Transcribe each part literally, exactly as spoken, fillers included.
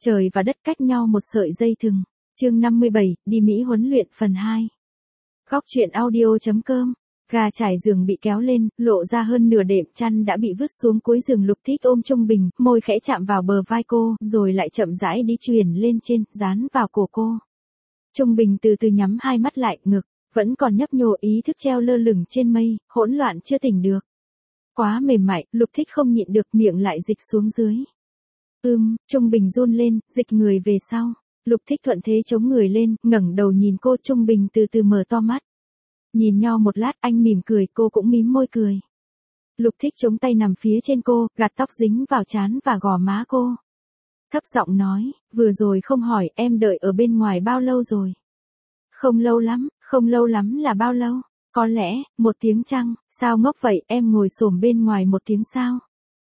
Trời và đất cách nhau một sợi dây thừng. Chương năm mươi bảy, đi Mỹ huấn luyện phần hai. Góc truyện audio.com. Gà trải giường bị kéo lên, lộ ra hơn nửa đệm chăn đã bị vứt xuống cuối giường. Lục Thích ôm Trung Bình, môi khẽ chạm vào bờ vai cô, rồi lại chậm rãi đi truyền lên trên, dán vào cổ cô. Trung Bình từ từ nhắm hai mắt lại, ngực vẫn còn nhấp nhô, ý thức treo lơ lửng trên mây, hỗn loạn chưa tỉnh được. Quá mềm mại, Lục Thích không nhịn được, miệng lại dịch xuống dưới. Ưm, Trung Bình run lên, dịch người về sau. Lục Thích thuận thế chống người lên, ngẩng đầu nhìn cô. Trung Bình từ từ mở to mắt. Nhìn nhau một lát, anh mỉm cười, cô cũng mím môi cười. Lục Thích chống tay nằm phía trên cô, gạt tóc dính vào trán và gò má cô. Thấp giọng nói, vừa rồi không hỏi em đợi ở bên ngoài bao lâu rồi. Không lâu lắm, không lâu lắm là bao lâu? Có lẽ, một tiếng chăng, sao ngốc vậy, em ngồi xổm bên ngoài một tiếng sao?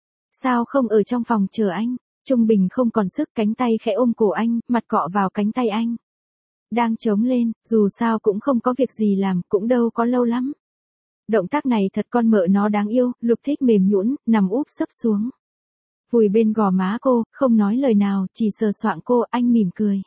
Sao không ở trong phòng chờ anh? Trung Bình không còn sức, cánh tay khẽ ôm cổ anh, mặt cọ vào cánh tay anh. Đang chống lên, dù sao cũng không có việc gì làm, cũng đâu có lâu lắm. Động tác này thật con mợ nó đáng yêu. Lục Thích mềm nhũn, nằm úp sấp xuống. Vùi bên gò má cô, không nói lời nào, chỉ sờ soạng cô. Anh mỉm cười.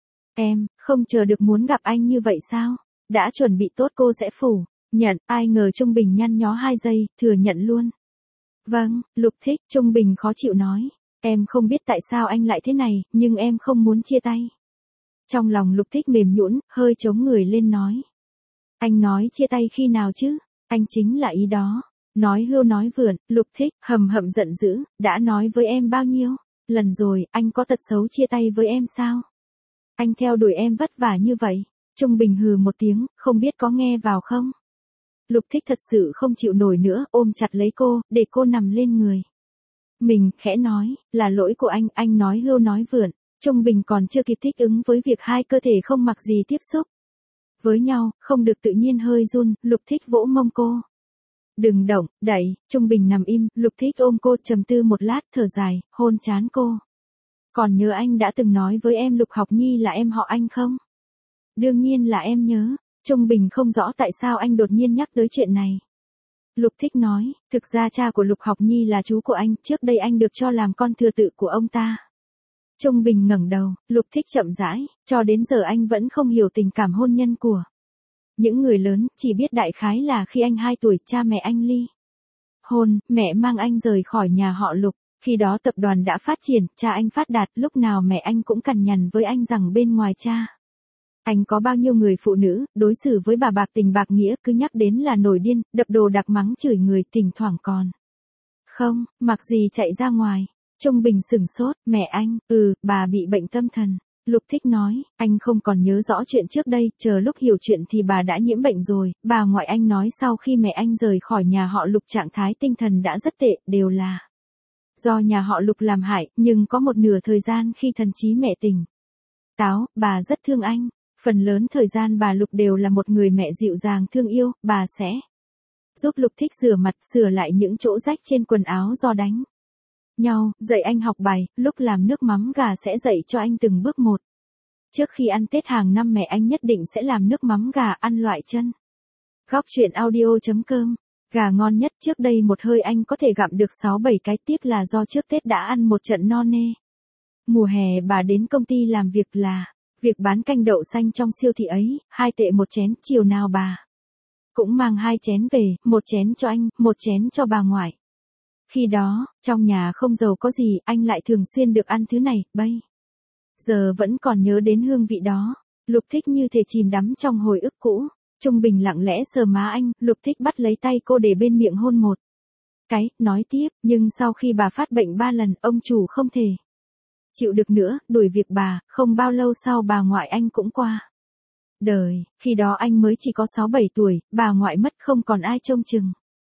Em, không chờ được muốn gặp anh như vậy sao? Đã chuẩn bị tốt cô sẽ phủ nhận. Ai ngờ Trung Bình nhăn nhó hai giây, thừa nhận luôn. Vâng, Lục Thích. Trung Bình khó chịu nói. Em không biết tại sao anh lại thế này, nhưng em không muốn chia tay. Trong lòng Lục Thích mềm nhũn, hơi chống người lên nói. Anh nói chia tay khi nào chứ? Anh chính là ý đó. Nói hưu nói vượn. Lục Thích hầm hậm giận dữ, đã nói với em bao nhiêu lần rồi, anh có tật xấu chia tay với em sao? Anh theo đuổi em vất vả như vậy. Trung Bình hừ một tiếng, không biết có nghe vào không? Lục Thích thật sự không chịu nổi nữa, ôm chặt lấy cô, để cô nằm lên người mình, khẽ nói, là lỗi của anh. Anh nói hưu nói vượn. Trung Bình còn chưa kịp thích ứng với việc hai cơ thể không mặc gì tiếp xúc với nhau, không được tự nhiên hơi run. Lục Thích vỗ mông cô. Đừng động, đẩy. Trung Bình nằm im. Lục Thích ôm cô, trầm tư một lát, thở dài, hôn trán cô. Còn nhớ anh đã từng nói với em Lục Học Nhi là em họ Anh không? Đương nhiên là em nhớ. Trung Bình không rõ tại sao anh đột nhiên nhắc tới chuyện này. Lục Thích nói, thực ra cha của Lục Học Nhi là chú của anh, trước đây anh được cho làm con thừa tự của ông ta. Trung Bình ngẩng đầu. Lục Thích chậm rãi, cho đến giờ anh vẫn không hiểu tình cảm hôn nhân của những người lớn, chỉ biết đại khái là khi anh hai tuổi, cha mẹ anh ly hôn, mẹ mang anh rời khỏi nhà họ Lục. Khi đó tập đoàn đã phát triển, cha anh phát đạt, lúc nào mẹ anh cũng cằn nhằn với anh rằng bên ngoài cha anh có bao nhiêu người phụ nữ, đối xử với bà bạc tình bạc nghĩa, cứ nhắc đến là nổi điên, đập đồ đạc mắng chửi người, thỉnh thoảng còn không mặc gì chạy ra ngoài. Trung Bình sửng sốt, mẹ anh, ừ, bà bị bệnh tâm thần. Lục Thích nói, anh không còn nhớ rõ chuyện trước đây, chờ lúc hiểu chuyện thì bà đã nhiễm bệnh rồi. Bà ngoại anh nói sau khi mẹ anh rời khỏi nhà họ Lục trạng thái tinh thần đã rất tệ, đều là do nhà họ Lục làm hại, nhưng có một nửa thời gian khi thần trí mẹ tỉnh táo, bà rất thương anh. Phần lớn thời gian bà Lục đều là một người mẹ dịu dàng thương yêu, bà sẽ giúp Lục Thích rửa mặt, sửa lại những chỗ rách trên quần áo do đánh nhau, dạy anh học bài, lúc làm nước mắm gà sẽ dạy cho anh từng bước một. Trước khi ăn Tết hàng năm mẹ anh nhất định sẽ làm nước mắm gà ăn loại chân. Góc truyện audio.com. Gà ngon nhất, trước đây một hơi anh có thể gặm được sáu bảy cái, tiếc là do trước Tết đã ăn một trận no nê. Mùa hè bà đến công ty làm việc là việc bán canh đậu xanh trong siêu thị ấy, hai tệ một chén, chiều nào bà cũng mang hai chén về, một chén cho anh, một chén cho bà ngoại. Khi đó, trong nhà không giàu có gì, anh lại thường xuyên được ăn thứ này, bây giờ vẫn còn nhớ đến hương vị đó. Lục Thích như thể chìm đắm trong hồi ức cũ. Trung Bình lặng lẽ sờ má anh, Lục Thích bắt lấy tay cô để bên miệng hôn một cái, nói tiếp, nhưng sau khi bà phát bệnh ba lần, ông chủ không thể chịu được nữa, đuổi việc bà, không bao lâu sau bà ngoại anh cũng qua đời. Khi đó anh mới chỉ có sáu bảy tuổi, bà ngoại mất không còn ai trông chừng.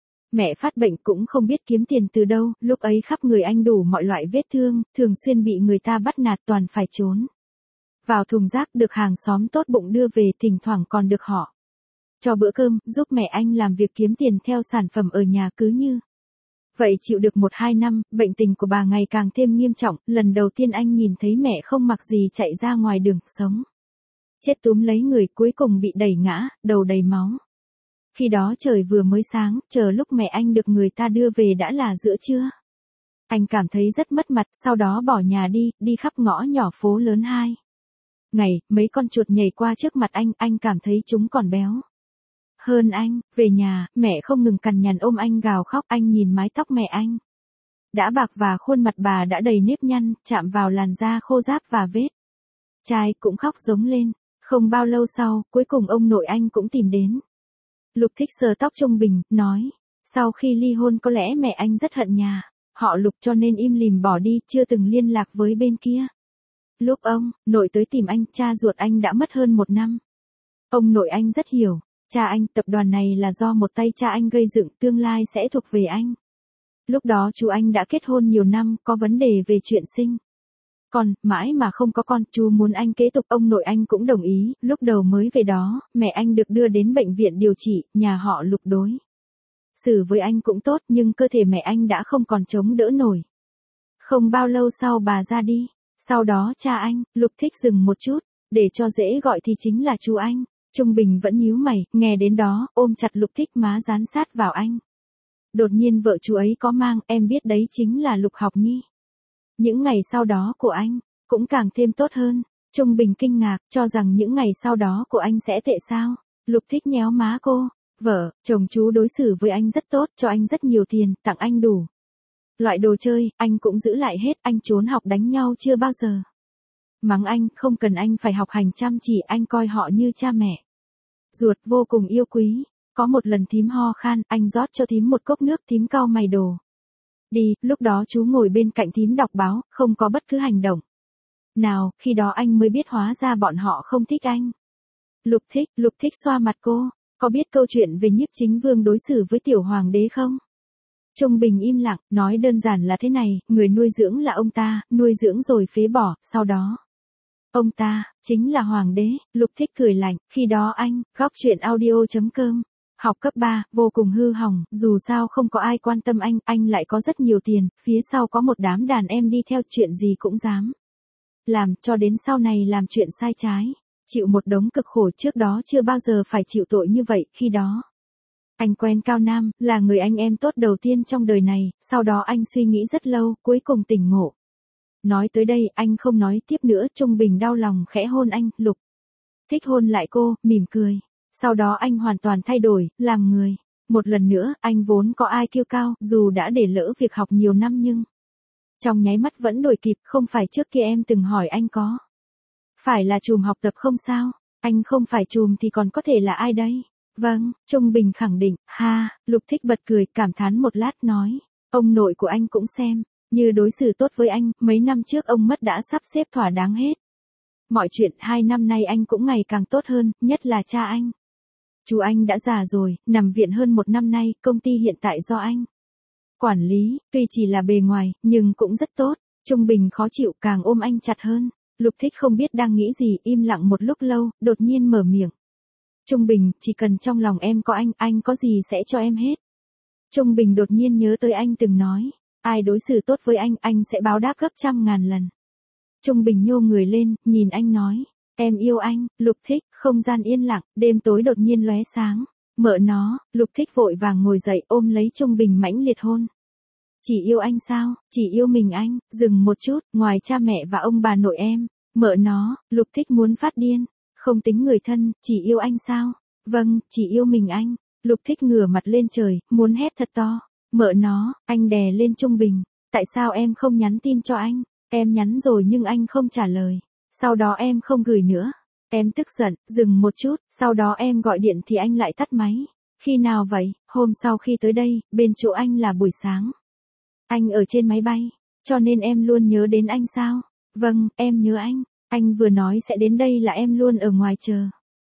Mẹ phát bệnh cũng không biết kiếm tiền từ đâu, lúc ấy khắp người anh đủ mọi loại vết thương, thường xuyên bị người ta bắt nạt, toàn phải trốn vào thùng rác, được hàng xóm tốt bụng đưa về, thỉnh thoảng còn được họ cho bữa cơm, giúp mẹ anh làm việc kiếm tiền theo sản phẩm ở nhà. Cứ như vậy chịu được một hai năm, bệnh tình của bà ngày càng thêm nghiêm trọng. Lần đầu tiên anh nhìn thấy mẹ không mặc gì chạy ra ngoài đường, sống chết túm lấy người, cuối cùng bị đẩy ngã, đầu đầy máu. Khi đó trời vừa mới sáng, chờ lúc mẹ anh được người ta đưa về đã là giữa trưa. Anh cảm thấy rất mất mặt, sau đó bỏ nhà đi, đi khắp ngõ nhỏ phố lớn hai. Ngày, mấy con chuột nhảy qua trước mặt anh, anh cảm thấy chúng còn béo hơn anh. Về nhà, mẹ không ngừng cằn nhằn ôm anh gào khóc, anh nhìn mái tóc mẹ anh đã bạc và khuôn mặt bà đã đầy nếp nhăn, chạm vào làn da khô ráp và vết chai, cũng khóc giống lên. Không bao lâu sau, cuối cùng ông nội anh cũng tìm đến. Lục thích sờ tóc Trung Bình, nói, sau khi ly hôn có lẽ mẹ anh rất hận nhà họ Lục cho nên im lìm bỏ đi, chưa từng liên lạc với bên kia. Lúc ông nội tới tìm anh, cha ruột anh đã mất hơn một năm. Ông nội anh rất hiểu, cha anh, tập đoàn này là do một tay cha anh gây dựng, tương lai sẽ thuộc về anh. Lúc đó chú anh đã kết hôn nhiều năm, có vấn đề về chuyện sinh con, mãi mà không có con, chú muốn anh kế tục, ông nội anh cũng đồng ý. Lúc đầu mới về đó, mẹ anh được đưa đến bệnh viện điều trị, nhà họ Lục đối xử với anh cũng tốt, nhưng cơ thể mẹ anh đã không còn chống đỡ nổi. Không bao lâu sau bà ra đi. Sau đó cha anh, Lục thích dừng một chút, để cho dễ gọi thì chính là chú anh. Trung Bình vẫn nhíu mày, nghe đến đó, ôm chặt Lục thích, má dán sát vào anh. Đột nhiên vợ chú ấy có mang, em biết đấy chính là Lục Học Nhi. Những ngày sau đó của anh, cũng càng thêm tốt hơn. Trung Bình kinh ngạc, cho rằng những ngày sau đó của anh sẽ tệ sao. Lục thích nhéo má cô, vợ, chồng chú đối xử với anh rất tốt, cho anh rất nhiều tiền, tặng anh đủ loại đồ chơi, anh cũng giữ lại hết, anh trốn học đánh nhau chưa bao giờ mắng anh, không cần anh phải học hành chăm chỉ, anh coi họ như cha mẹ ruột, vô cùng yêu quý. Có một lần thím ho khan, anh rót cho thím một cốc nước, thím cau mày đồ đi, lúc đó chú ngồi bên cạnh thím đọc báo, không có bất cứ hành động nào, khi đó anh mới biết hóa ra bọn họ không thích anh. Lục thích, Lục thích xoa mặt cô, có biết câu chuyện về Nhiếp Chính Vương đối xử với tiểu hoàng đế không? Trung Bình im lặng, nói đơn giản là thế này, người nuôi dưỡng là ông ta, nuôi dưỡng rồi phế bỏ, sau đó ông ta chính là hoàng đế. Lục thích cười lạnh, khi đó anh, góc truyện audio.com, học cấp ba, vô cùng hư hỏng, dù sao không có ai quan tâm anh, anh lại có rất nhiều tiền, phía sau có một đám đàn em đi theo, chuyện gì cũng dám làm, cho đến sau này làm chuyện sai trái, chịu một đống cực khổ, trước đó chưa bao giờ phải chịu tội như vậy. Khi đó anh quen Cao Nam, là người anh em tốt đầu tiên trong đời này, sau đó anh suy nghĩ rất lâu, cuối cùng tỉnh ngộ. Nói tới đây, anh không nói tiếp nữa. Trung Bình đau lòng khẽ hôn anh. Lục thích hôn lại cô, mỉm cười. Sau đó anh hoàn toàn thay đổi, làm người. Một lần nữa, anh vốn có i kiu cao, dù đã để lỡ việc học nhiều năm nhưng trong nháy mắt vẫn đổi kịp. Không phải trước kia em từng hỏi anh có phải là trùm học tập không sao? Anh không phải trùm thì còn có thể là ai đây? Vâng, Trung Bình khẳng định. Ha, Lục thích bật cười, cảm thán một lát nói, ông nội của anh cũng xem như đối xử tốt với anh, mấy năm trước ông mất đã sắp xếp thỏa đáng hết mọi chuyện, hai năm nay anh cũng ngày càng tốt hơn, nhất là cha anh. Chú anh đã già rồi, nằm viện hơn một năm nay, công ty hiện tại do anh quản lý, tuy chỉ là bề ngoài, nhưng cũng rất tốt. Trung Bình khó chịu, càng ôm anh chặt hơn. Lục thích không biết đang nghĩ gì, im lặng một lúc lâu, đột nhiên mở miệng. Trung Bình, chỉ cần trong lòng em có anh, anh có gì sẽ cho em hết. Trung Bình đột nhiên nhớ tới anh từng nói, ai đối xử tốt với anh, anh sẽ báo đáp gấp trăm ngàn lần. Trung Bình nhô người lên, nhìn anh nói, em yêu anh. Lục thích, không gian yên lặng, đêm tối đột nhiên lóe sáng. Mợ nó, Lục thích vội vàng ngồi dậy, ôm lấy Trung Bình mãnh liệt hôn. Chỉ yêu anh sao? Chỉ yêu mình anh. Dừng một chút, ngoài cha mẹ và ông bà nội em, mợ nó, Lục thích muốn phát điên. Không tính người thân, chỉ yêu anh sao? Vâng, chỉ yêu mình anh. Lục thích ngửa mặt lên trời, muốn hét thật to. Mợ nó, anh đè lên Trung Bình. Tại sao em không nhắn tin cho anh? Em nhắn rồi nhưng anh không trả lời. Sau đó em không gửi nữa. Em tức giận, dừng một chút, sau đó em gọi điện thì anh lại tắt máy. Khi nào vậy? Hôm sau khi tới đây, bên chỗ anh là buổi sáng. Anh ở trên máy bay, cho nên em luôn nhớ đến anh sao? Vâng, em nhớ anh. Anh vừa nói sẽ đến đây là em luôn ở ngoài chờ.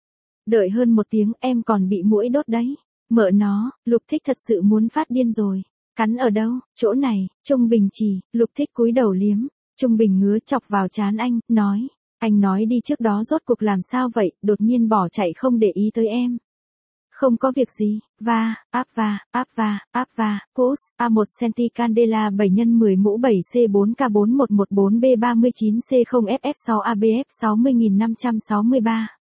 Đợi hơn một tiếng, em còn bị muỗi đốt đấy. Mợ nó, Lục thích thật sự muốn phát điên rồi. Cắn ở đâu? Chỗ này. Trung Bình chỉ. Lục thích cúi đầu liếm. Trung Bình ngứa chọc vào trán anh, nói. Anh nói đi trước đó rốt cuộc làm sao vậy, đột nhiên bỏ chạy không để ý tới em. Không có việc gì. Va, áp va, áp va, áp va, cos, a một centi candela bảy nhân mười mũ bảy C bốn K bốn một một bốn B ba mươi chín C không F F sáu A B F sáu mươi nghìn năm trăm sáu mươi ba.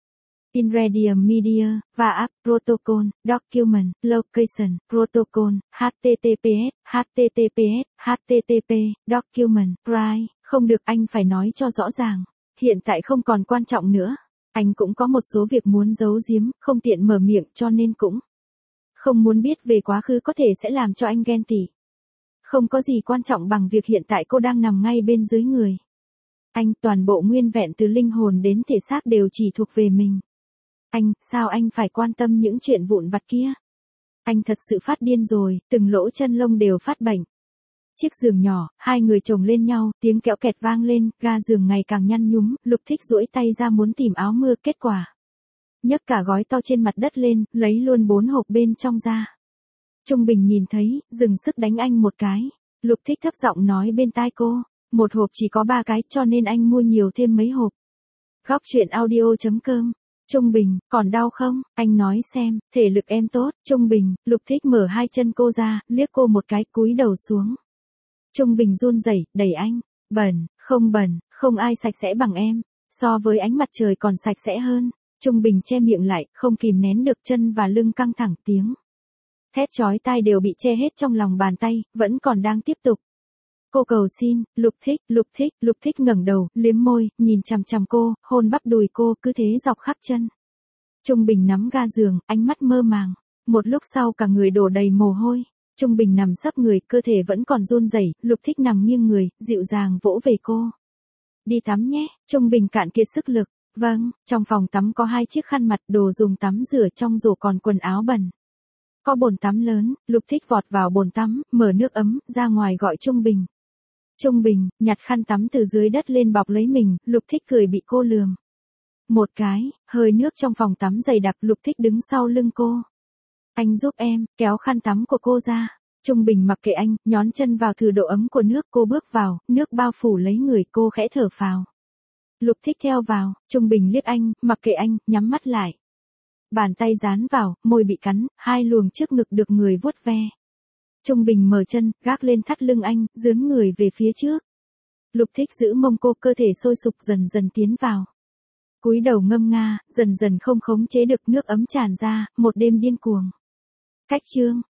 Ingredient Media, và App Protocol, Document, Location, Protocol, hát tê tê pê ét, hát tê tê pê ét, hát tê tê pê, Document, Price, không được anh phải nói cho rõ ràng. Hiện tại không còn quan trọng nữa. Anh cũng có một số việc muốn giấu giếm, không tiện mở miệng cho nên cũng không muốn biết về quá khứ có thể sẽ làm cho anh ghen tị. Không có gì quan trọng bằng việc hiện tại cô đang nằm ngay bên dưới người anh, toàn bộ nguyên vẹn từ linh hồn đến thể xác đều chỉ thuộc về mình. Anh, sao anh phải quan tâm những chuyện vụn vặt kia? Anh thật sự phát điên rồi, từng lỗ chân lông đều phát bệnh. Chiếc giường nhỏ, hai người chồng lên nhau, tiếng kẽo kẹt vang lên, ga giường ngày càng nhăn nhúm, Lục Thích duỗi tay ra muốn tìm áo mưa, kết quả nhấc cả gói to trên mặt đất lên, lấy luôn bốn hộp bên trong ra. Trung Bình nhìn thấy, dừng sức đánh anh một cái. Lục Thích thấp giọng nói bên tai cô, một hộp chỉ có ba cái cho nên anh mua nhiều thêm mấy hộp. Góc truyện audio chấm com. Trung Bình, còn đau không? Anh nói xem, thể lực em tốt. Trung Bình, Lục Thích mở hai chân cô ra, liếc cô một cái, cúi đầu xuống. Trung Bình run rẩy, đẩy anh. Bẩn, không bẩn, không ai sạch sẽ bằng em. So với ánh mặt trời còn sạch sẽ hơn. Trung Bình che miệng lại, không kìm nén được, chân và lưng căng thẳng, tiếng thét chói tai đều bị che hết trong lòng bàn tay, vẫn còn đang tiếp tục. Cô cầu xin, Lục Thích, Lục Thích, Lục Thích ngẩng đầu, liếm môi, nhìn chằm chằm cô, hôn bắp đùi cô, cứ thế dọc khắp chân. Trung Bình nắm ga giường, ánh mắt mơ màng. Một lúc sau cả người đổ đầy mồ hôi. Trung Bình nằm sấp người, cơ thể vẫn còn run rẩy. Lục Thích nằm nghiêng người, dịu dàng vỗ về cô. Đi tắm nhé. Trung Bình cạn kiệt sức lực. Vâng, trong phòng tắm có hai chiếc khăn mặt, đồ dùng tắm rửa, trong rổ còn quần áo bẩn. Có bồn tắm lớn, Lục Thích vọt vào bồn tắm, mở nước ấm, ra ngoài gọi Trung Bình. Trung Bình, nhặt khăn tắm từ dưới đất lên bọc lấy mình, Lục Thích cười bị cô lườm. Một cái, hơi nước trong phòng tắm dày đặc, Lục Thích đứng sau lưng cô. Anh giúp em, kéo khăn tắm của cô ra. Trung Bình mặc kệ anh, nhón chân vào thử độ ấm của nước, cô bước vào, nước bao phủ lấy người, cô khẽ thở phào. Lục Thích theo vào, Trung Bình liếc anh, mặc kệ anh, nhắm mắt lại. Bàn tay dán vào, môi bị cắn, hai luồng trước ngực được người vuốt ve. Trung Bình mở chân, gác lên thắt lưng anh, dướn người về phía trước. Lục Thích giữ mông cô, cơ thể sôi sục dần dần tiến vào. Cúi đầu ngâm nga, dần dần không khống chế được, nước ấm tràn ra, một đêm điên cuồng. Cách chương